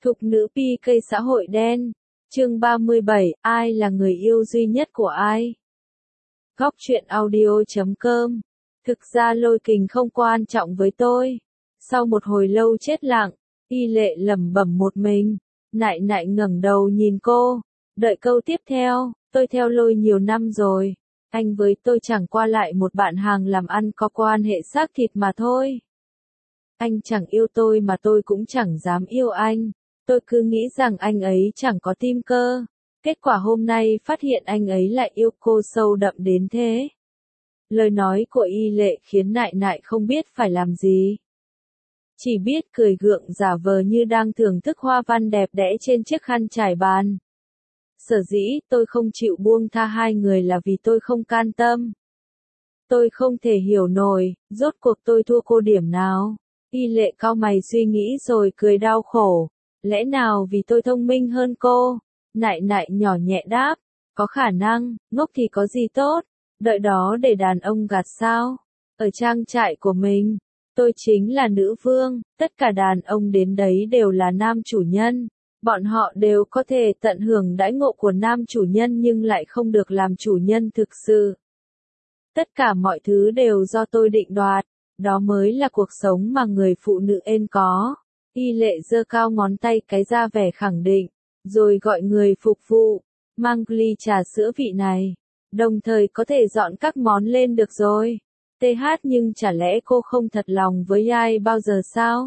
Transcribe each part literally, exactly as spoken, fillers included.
Thục nữ pi cây xã hội đen. Chương ba mươi bảy, ai là người yêu duy nhất của ai? Góc truyện audio chấm com. Thực ra Lôi Kình không quan trọng với tôi. Sau một hồi lâu chết lặng, Y Lệ lẩm bẩm một mình. Nại nại ngẩng đầu nhìn cô. Đợi câu tiếp theo, tôi theo Lôi nhiều năm rồi. Anh với tôi chẳng qua lại một bạn hàng làm ăn có quan hệ xác thịt mà thôi. Anh chẳng yêu tôi mà tôi cũng chẳng dám yêu anh. Tôi cứ nghĩ rằng anh ấy chẳng có tim cơ. Kết quả hôm nay phát hiện anh ấy lại yêu cô sâu đậm đến thế. Lời nói của Y Lệ khiến Nại Nại không biết phải làm gì. Chỉ biết cười gượng giả vờ như đang thưởng thức hoa văn đẹp đẽ trên chiếc khăn trải bàn. Sở dĩ tôi không chịu buông tha hai người là vì tôi không can tâm. Tôi không thể hiểu nổi, rốt cuộc tôi thua cô điểm nào. Y Lệ cau mày suy nghĩ rồi cười đau khổ. Lẽ nào vì tôi thông minh hơn cô? Nại Nại nhỏ nhẹ đáp. Có khả năng, ngốc thì có gì tốt. Đợi đó để đàn ông gạt sao? Ở trang trại của mình, tôi chính là nữ vương, tất cả đàn ông đến đấy đều là nam chủ nhân. Bọn họ đều có thể tận hưởng đãi ngộ của nam chủ nhân nhưng lại không được làm chủ nhân thực sự. Tất cả mọi thứ đều do tôi định đoạt, đó mới là cuộc sống mà người phụ nữ ên có. Y Lệ giơ cao ngón tay cái ra vẻ khẳng định, rồi gọi người phục vụ, mang ly trà sữa vị này, đồng thời có thể dọn các món lên được rồi. tê hát nhưng chả lẽ cô không thật lòng với ai bao giờ sao?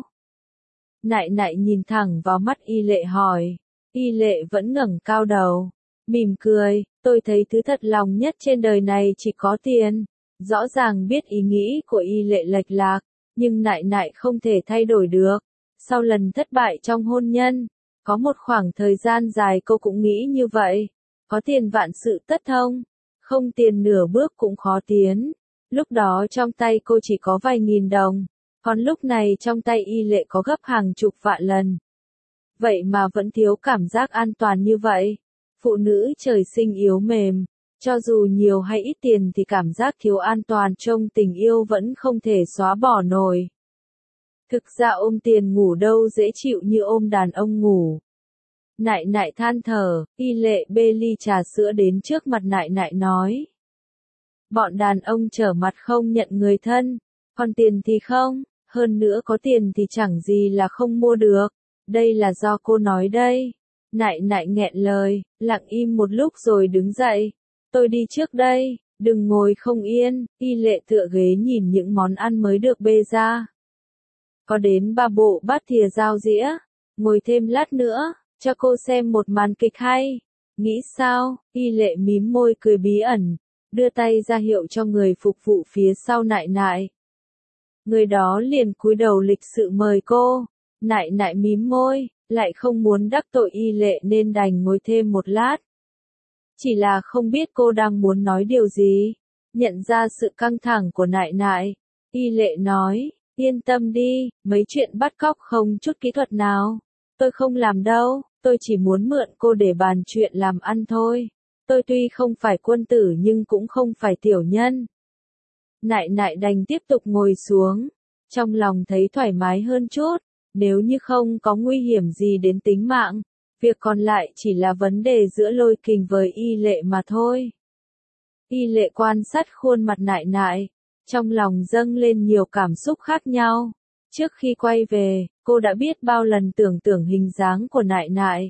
Nại Nại nhìn thẳng vào mắt Y Lệ hỏi. Y Lệ vẫn ngẩng cao đầu, mỉm cười, tôi thấy thứ thật lòng nhất trên đời này chỉ có tiền. Rõ ràng biết ý nghĩ của Y Lệ lệch lạc, nhưng Nại Nại không thể thay đổi được. Sau lần thất bại trong hôn nhân, có một khoảng thời gian dài cô cũng nghĩ như vậy. Có tiền vạn sự tất thông, không tiền nửa bước cũng khó tiến. Lúc đó trong tay cô chỉ có vài nghìn đồng, còn lúc này trong tay Y Lệ có gấp hàng chục vạn lần. Vậy mà vẫn thiếu cảm giác an toàn như vậy. Phụ nữ trời sinh yếu mềm, cho dù nhiều hay ít tiền thì cảm giác thiếu an toàn trong tình yêu vẫn không thể xóa bỏ nổi. Thực ra ôm tiền ngủ đâu dễ chịu như ôm đàn ông ngủ. Nại Nại than thở, Y Lệ bê ly trà sữa đến trước mặt Nại Nại nói. Bọn đàn ông trở mặt không nhận người thân, còn tiền thì không, hơn nữa có tiền thì chẳng gì là không mua được. Đây là do cô nói đây. Nại Nại nghẹn lời, lặng im một lúc rồi đứng dậy. Tôi đi trước đây, đừng ngồi không yên. Y Lệ tựa ghế nhìn những món ăn mới được bê ra. Có đến ba bộ bát thìa dao dĩa, ngồi thêm lát nữa, cho cô xem một màn kịch hay. Nghĩ sao? Y Lệ mím môi cười bí ẩn, đưa tay ra hiệu cho người phục vụ phía sau Nại Nại. Người đó liền cúi đầu lịch sự mời cô. Nại Nại mím môi, lại không muốn đắc tội Y Lệ nên đành ngồi thêm một lát. Chỉ là không biết cô đang muốn nói điều gì. Nhận ra sự căng thẳng của Nại Nại, Y Lệ nói. Yên tâm đi, mấy chuyện bắt cóc không chút kỹ thuật nào. Tôi không làm đâu, tôi chỉ muốn mượn cô để bàn chuyện làm ăn thôi. Tôi tuy không phải quân tử nhưng cũng không phải tiểu nhân. Nại Nại đành tiếp tục ngồi xuống. Trong lòng thấy thoải mái hơn chút, nếu như không có nguy hiểm gì đến tính mạng. Việc còn lại chỉ là vấn đề giữa Lôi Kình với Y Lệ mà thôi. Y Lệ quan sát khuôn mặt Nại Nại. Trong lòng dâng lên nhiều cảm xúc khác nhau. Trước khi quay về, cô đã biết bao lần tưởng tượng hình dáng của Nại Nại.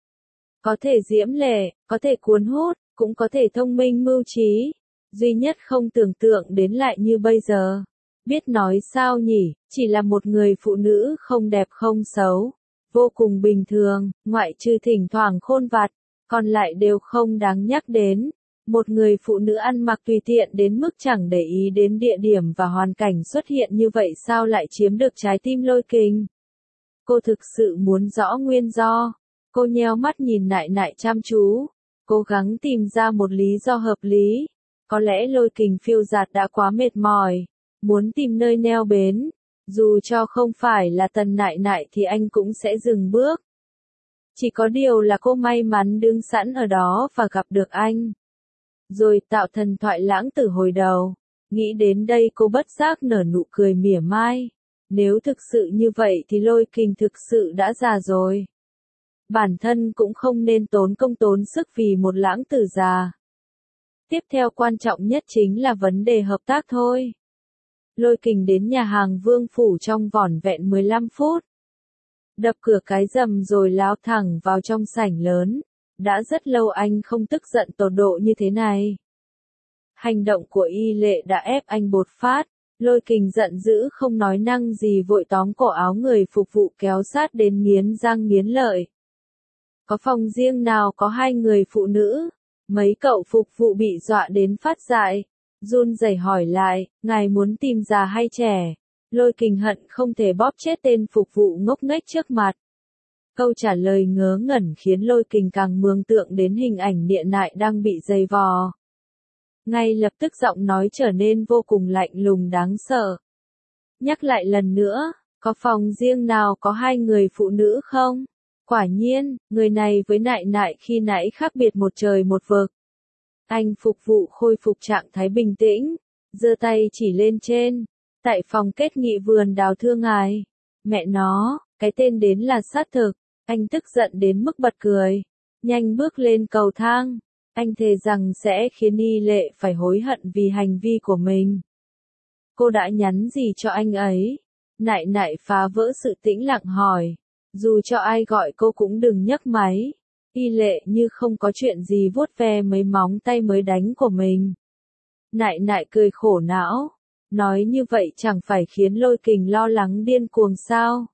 Có thể diễm lệ, có thể cuốn hút, cũng có thể thông minh mưu trí. Duy nhất không tưởng tượng đến lại như bây giờ. Biết nói sao nhỉ, chỉ là một người phụ nữ không đẹp không xấu. Vô cùng bình thường, ngoại trừ thỉnh thoảng khôn vặt, còn lại đều không đáng nhắc đến. Một người phụ nữ ăn mặc tùy tiện đến mức chẳng để ý đến địa điểm và hoàn cảnh xuất hiện như vậy sao lại chiếm được trái tim Lôi Kình. Cô thực sự muốn rõ nguyên do. Cô nheo mắt nhìn Nại Nại chăm chú, cố gắng tìm ra một lý do hợp lý. Có lẽ Lôi Kình phiêu dạt đã quá mệt mỏi, muốn tìm nơi neo bến. Dù cho không phải là Tần Nại Nại thì anh cũng sẽ dừng bước. Chỉ có điều là cô may mắn đứng sẵn ở đó và gặp được anh. Rồi tạo thần thoại lãng tử hồi đầu. Nghĩ đến đây cô bất giác nở nụ cười mỉa mai. Nếu thực sự như vậy thì Lôi Kình thực sự đã già rồi. bản thân cũng không nên tốn công tốn sức vì một lãng tử già. Tiếp theo quan trọng nhất chính là vấn đề hợp tác thôi. Lôi Kình đến nhà hàng Vương Phủ trong vỏn vẹn mười lăm phút. Đập cửa cái rầm rồi lao thẳng vào trong sảnh lớn. Đã rất lâu anh không tức giận tột độ như thế này. Hành động của Y Lệ đã ép anh bột phát. Lôi Kình giận dữ không nói năng gì vội tóm cổ áo người phục vụ kéo sát đến nghiến răng nghiến lợi. Có phòng riêng nào có hai người phụ nữ? Mấy cậu phục vụ bị dọa đến phát dại. Run rẩy hỏi lại, ngài muốn tìm già hay trẻ? Lôi Kình hận không thể bóp chết tên phục vụ ngốc nghếch trước mặt. Câu trả lời ngớ ngẩn khiến Lôi Kình càng mường tượng đến hình ảnh Niệm Nại đang bị giày vò. Ngay lập tức giọng nói trở nên vô cùng lạnh lùng đáng sợ. Nhắc lại lần nữa, có phòng riêng nào có hai người phụ nữ không? Quả nhiên, người này với Nại Nại khi nãy khác biệt một trời một vực. Anh phục vụ khôi phục trạng thái bình tĩnh, giơ tay chỉ lên trên. Tại phòng kết nghị vườn đào thưa ngài. Mẹ nó, cái tên đến là sát thực. Anh tức giận đến mức bật cười. Nhanh bước lên cầu thang. Anh thề rằng sẽ khiến Y Lệ phải hối hận vì hành vi của mình. Cô đã nhắn gì cho anh ấy? Nại Nại phá vỡ sự tĩnh lặng hỏi. Dù cho ai gọi cô cũng đừng nhấc máy. Y Lệ như không có chuyện gì vuốt ve mấy móng tay mới đánh của mình. Nại Nại cười khổ não. Nói như vậy chẳng phải khiến Lôi Kình lo lắng điên cuồng sao?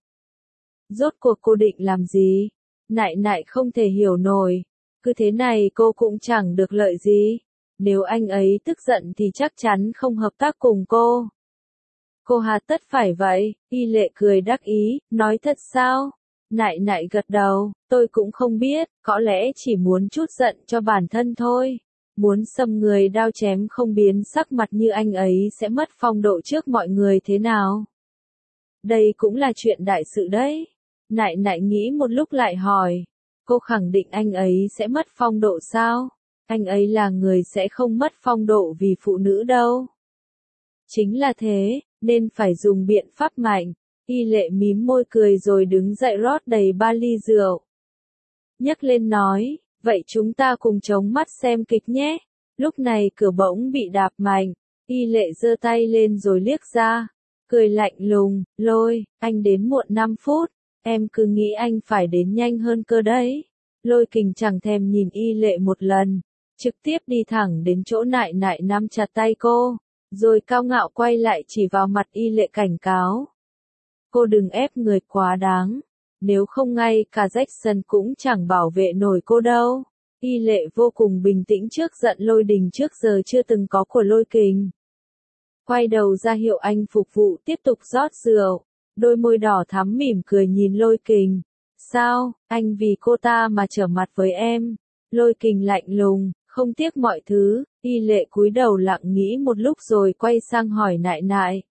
Rốt cuộc cô định làm gì? Nại Nại không thể hiểu nổi. Cứ thế này cô cũng chẳng được lợi gì. Nếu anh ấy tức giận thì chắc chắn không hợp tác cùng cô. Cô hà tất phải vậy? Y Lệ cười đắc ý, nói thật sao? Nại Nại gật đầu, tôi cũng không biết, có lẽ chỉ muốn chút giận cho bản thân thôi. Muốn xâm người đao chém không biến sắc mặt như anh ấy sẽ mất phong độ trước mọi người thế nào? Đây cũng là chuyện đại sự đấy. Nại Nại nghĩ một lúc lại hỏi. Cô khẳng định anh ấy sẽ mất phong độ sao? Anh ấy là người sẽ không mất phong độ vì phụ nữ đâu. Chính là thế, nên phải dùng biện pháp mạnh. Y Lệ mím môi cười rồi đứng dậy rót đầy ba ly rượu. Nhấc lên nói, vậy chúng ta cùng chống mắt xem kịch nhé. Lúc này cửa bỗng bị đạp mạnh. Y Lệ giơ tay lên rồi liếc ra. Cười lạnh lùng, Lôi, anh đến muộn năm phút. Em cứ nghĩ anh phải đến nhanh hơn cơ đấy. Lôi Kình chẳng thèm nhìn Y Lệ một lần. Trực tiếp đi thẳng đến chỗ Nại Nại nắm chặt tay cô. Rồi cao ngạo quay lại chỉ vào mặt Y Lệ cảnh cáo. Cô đừng ép người quá đáng. Nếu không ngay cả Jackson cũng chẳng bảo vệ nổi cô đâu. Y Lệ vô cùng bình tĩnh trước giận lôi đình trước giờ chưa từng có của Lôi Kình. Quay đầu ra hiệu anh phục vụ tiếp tục rót rượu. Đôi môi đỏ thắm mỉm cười nhìn Lôi Kình. Sao, anh vì cô ta mà trở mặt với em? Lôi Kình lạnh lùng, không tiếc mọi thứ. Y Lệ cúi đầu lặng nghĩ một lúc rồi quay sang hỏi Nại Nại.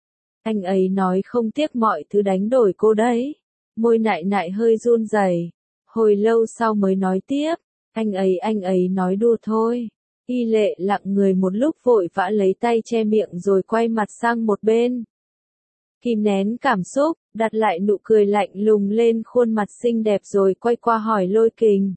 Anh ấy nói không tiếc mọi thứ đánh đổi cô đấy. Môi Nại Nại hơi run rẩy. Hồi lâu sau mới nói tiếp. Anh ấy anh ấy nói đùa thôi. Y Lệ lặng người một lúc vội vã lấy tay che miệng rồi quay mặt sang một bên. Kìm nén cảm xúc, đặt lại nụ cười lạnh lùng lên khuôn mặt xinh đẹp rồi quay qua hỏi Lôi Kình.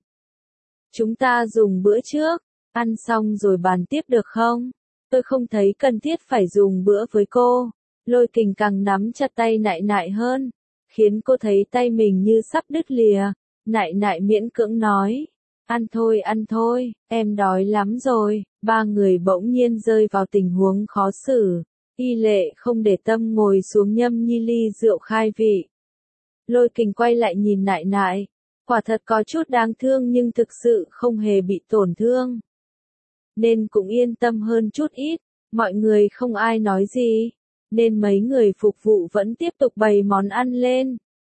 Chúng ta dùng bữa trước, ăn xong rồi bàn tiếp được không? Tôi không thấy cần thiết phải dùng bữa với cô. Lôi Kình càng nắm chặt tay Nại Nại hơn, khiến cô thấy tay mình như sắp đứt lìa. Nại Nại miễn cưỡng nói. Ăn thôi ăn thôi, em đói lắm rồi. Ba người bỗng nhiên rơi vào tình huống khó xử. Y Lệ không để tâm ngồi xuống nhâm nhi ly rượu khai vị. Lôi Kình quay lại nhìn Nại Nại. Quả thật có chút đáng thương nhưng thực sự không hề bị tổn thương. Nên cũng yên tâm hơn chút ít. Mọi người không ai nói gì. Nên mấy người phục vụ vẫn tiếp tục bày món ăn lên.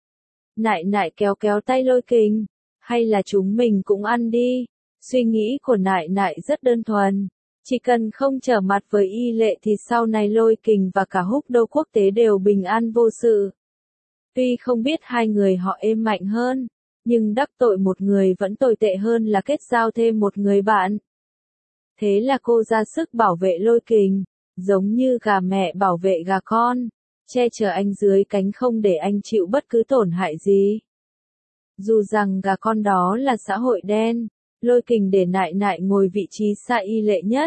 Nại Nại kéo kéo tay Lôi Kình. Hay là chúng mình cũng ăn đi. Suy nghĩ của Nại Nại rất đơn thuần. Chỉ cần không trở mặt với Y Lệ thì sau này Lôi Kình và cả Húc Đâu quốc tế đều bình an vô sự. Tuy không biết hai người họ êm mạnh hơn, nhưng đắc tội một người vẫn tồi tệ hơn là kết giao thêm một người bạn. Thế là cô ra sức bảo vệ Lôi Kình, giống như gà mẹ bảo vệ gà con, che chở anh dưới cánh không để anh chịu bất cứ tổn hại gì. Dù rằng gà con đó là xã hội đen, Lôi Kình để nại nại ngồi vị trí xa Y Lệ nhất.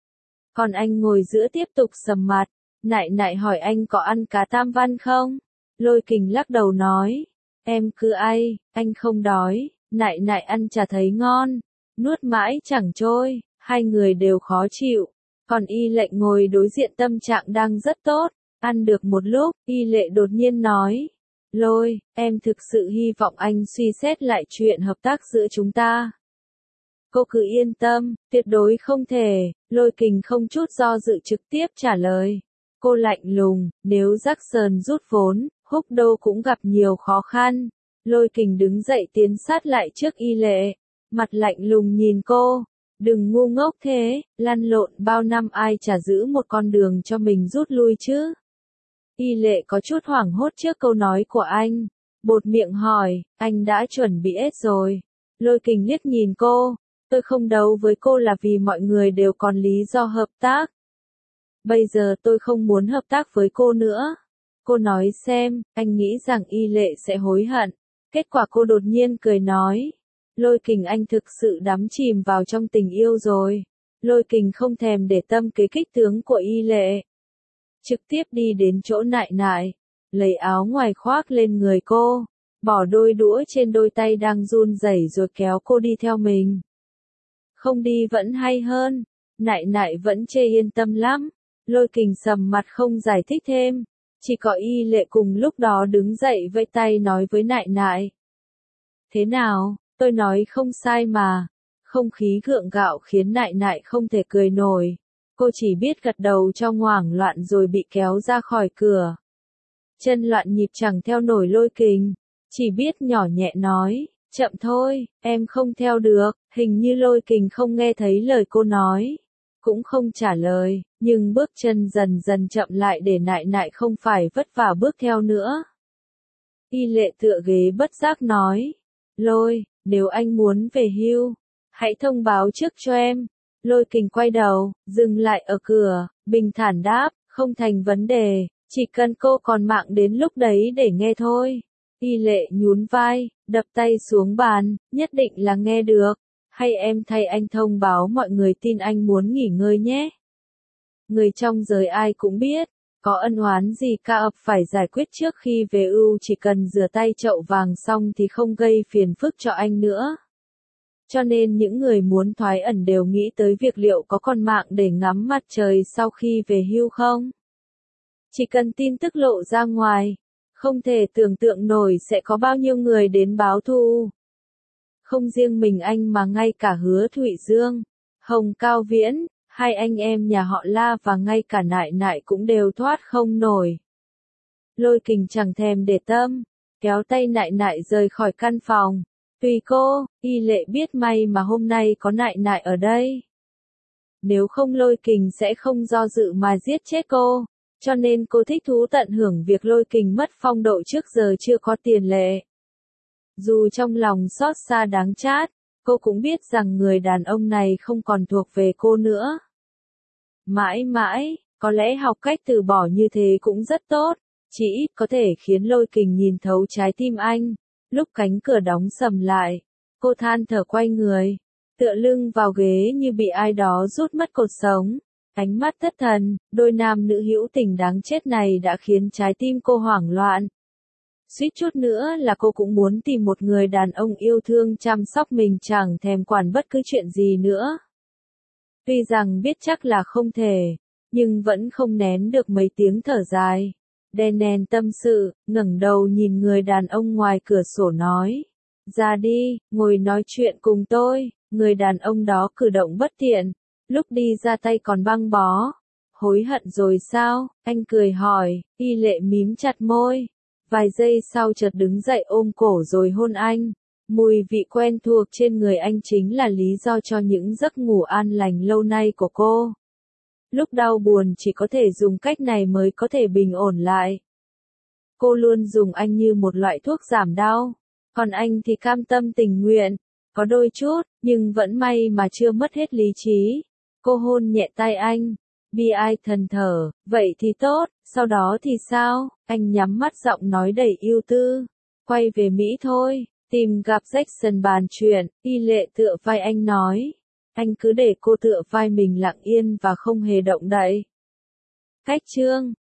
Còn anh ngồi giữa tiếp tục sầm mặt, nại nại hỏi anh có ăn cá tam văn không? Lôi Kình lắc đầu nói, em cứ ai, anh không đói, nại nại ăn chả thấy ngon, nuốt mãi chẳng trôi, hai người đều khó chịu. Còn Y Lệ ngồi đối diện tâm trạng đang rất tốt, ăn được một lúc, Y Lệ đột nhiên nói, Lôi, em thực sự hy vọng anh suy xét lại chuyện hợp tác giữa chúng ta. Cô cứ yên tâm, tuyệt đối không thể, Lôi Kình không chút do dự trực tiếp trả lời. Cô lạnh lùng, nếu Jackson rút vốn, Húc Đô cũng gặp nhiều khó khăn. Lôi Kình đứng dậy tiến sát lại trước Y Lệ, mặt lạnh lùng nhìn cô. Đừng ngu ngốc thế, lăn lộn bao năm ai chả giữ một con đường cho mình rút lui chứ. Y Lệ có chút hoảng hốt trước câu nói của anh. Bột miệng hỏi, anh đã chuẩn bị hết rồi. Lôi Kình liếc nhìn cô, tôi không đấu với cô là vì mọi người đều còn lý do hợp tác. Bây giờ tôi không muốn hợp tác với cô nữa. Cô nói xem, anh nghĩ rằng Y Lệ sẽ hối hận. Kết quả cô đột nhiên cười nói. Lôi Kình anh thực sự đắm chìm vào trong tình yêu rồi. Lôi Kình không thèm để tâm kế kích tướng của Y Lệ. Trực tiếp đi đến chỗ nại nại, lấy áo ngoài khoác lên người cô, bỏ đôi đũa trên đôi tay đang run rẩy rồi kéo cô đi theo mình. Không đi vẫn hay hơn, nại nại vẫn chê yên tâm lắm. Lôi Kình sầm mặt không giải thích thêm, chỉ có Y Lệ cùng lúc đó đứng dậy vẫy tay nói với nại nại. Thế nào, tôi nói không sai mà. Không khí gượng gạo khiến nại nại không thể cười nổi. Cô chỉ biết gật đầu cho hoảng loạn rồi bị kéo ra khỏi cửa. Chân loạn nhịp chẳng theo nổi Lôi Kình, chỉ biết nhỏ nhẹ nói, chậm thôi, em không theo được. Hình như Lôi Kình không nghe thấy lời cô nói, cũng không trả lời, nhưng bước chân dần dần chậm lại để nại nại không phải vất vả bước theo nữa. Y Lệ tựa ghế bất giác nói, Lôi, nếu anh muốn về hưu, hãy thông báo trước cho em. Lôi Kình quay đầu, dừng lại ở cửa, bình thản đáp, không thành vấn đề, chỉ cần cô còn mạng đến lúc đấy để nghe thôi. Y Lệ nhún vai, đập tay xuống bàn, nhất định là nghe được. Hay em thay anh thông báo mọi người tin anh muốn nghỉ ngơi nhé. Người trong giới ai cũng biết, có ân oán gì cả ập phải giải quyết trước khi về ưu, chỉ cần rửa tay chậu vàng xong thì không gây phiền phức cho anh nữa. Cho nên những người muốn thoái ẩn đều nghĩ tới việc liệu có còn mạng để ngắm mặt trời sau khi về hưu không. Chỉ cần tin tức lộ ra ngoài, không thể tưởng tượng nổi sẽ có bao nhiêu người đến báo thù. Không riêng mình anh mà ngay cả Hứa Thụy Dương, Hồng Cao Viễn, hai anh em nhà họ La và ngay cả nại nại cũng đều thoát không nổi. Lôi Kình chẳng thèm để tâm, kéo tay nại nại rời khỏi căn phòng. Tùy cô, Y Lệ biết may mà hôm nay có nại nại ở đây. Nếu không Lôi Kình sẽ không do dự mà giết chết cô, cho nên cô thích thú tận hưởng việc Lôi Kình mất phong độ trước giờ chưa có tiền lệ. Dù trong lòng xót xa đáng chát, cô cũng biết rằng người đàn ông này không còn thuộc về cô nữa. Mãi mãi, có lẽ học cách từ bỏ như thế cũng rất tốt, chỉ ít có thể khiến Lôi Kình nhìn thấu trái tim anh. Lúc cánh cửa đóng sầm lại, cô than thở quay người, tựa lưng vào ghế như bị ai đó rút mất cột sống. Ánh mắt thất thần, đôi nam nữ hữu tình đáng chết này đã khiến trái tim cô hoảng loạn. Suýt chút nữa là cô cũng muốn tìm một người đàn ông yêu thương chăm sóc mình chẳng thèm quản bất cứ chuyện gì nữa. Tuy rằng biết chắc là không thể, nhưng vẫn không nén được mấy tiếng thở dài. Daniel tâm sự, ngẩng đầu nhìn người đàn ông ngoài cửa sổ nói. Ra đi, ngồi nói chuyện cùng tôi. Người đàn ông đó cử động bất tiện, lúc đi ra tay còn băng bó. Hối hận rồi sao? Anh cười hỏi. Y Lệ mím chặt môi. Vài giây sau chợt đứng dậy ôm cổ rồi hôn anh. Mùi vị quen thuộc trên người anh chính là lý do cho những giấc ngủ an lành lâu nay của cô. Lúc đau buồn chỉ có thể dùng cách này mới có thể bình ổn lại. Cô luôn dùng anh như một loại thuốc giảm đau, còn anh thì cam tâm tình nguyện, có đôi chút, nhưng vẫn may mà chưa mất hết lý trí. Cô hôn nhẹ tay anh, bi ai thần thở, vậy thì tốt, sau đó thì sao? Anh nhắm mắt giọng nói đầy ưu tư, quay về Mỹ thôi, Tìm gặp Jackson bàn chuyện, y lệ tựa vai anh nói. Anh cứ để cô tựa vai mình lặng yên và không hề động đậy. Cách chương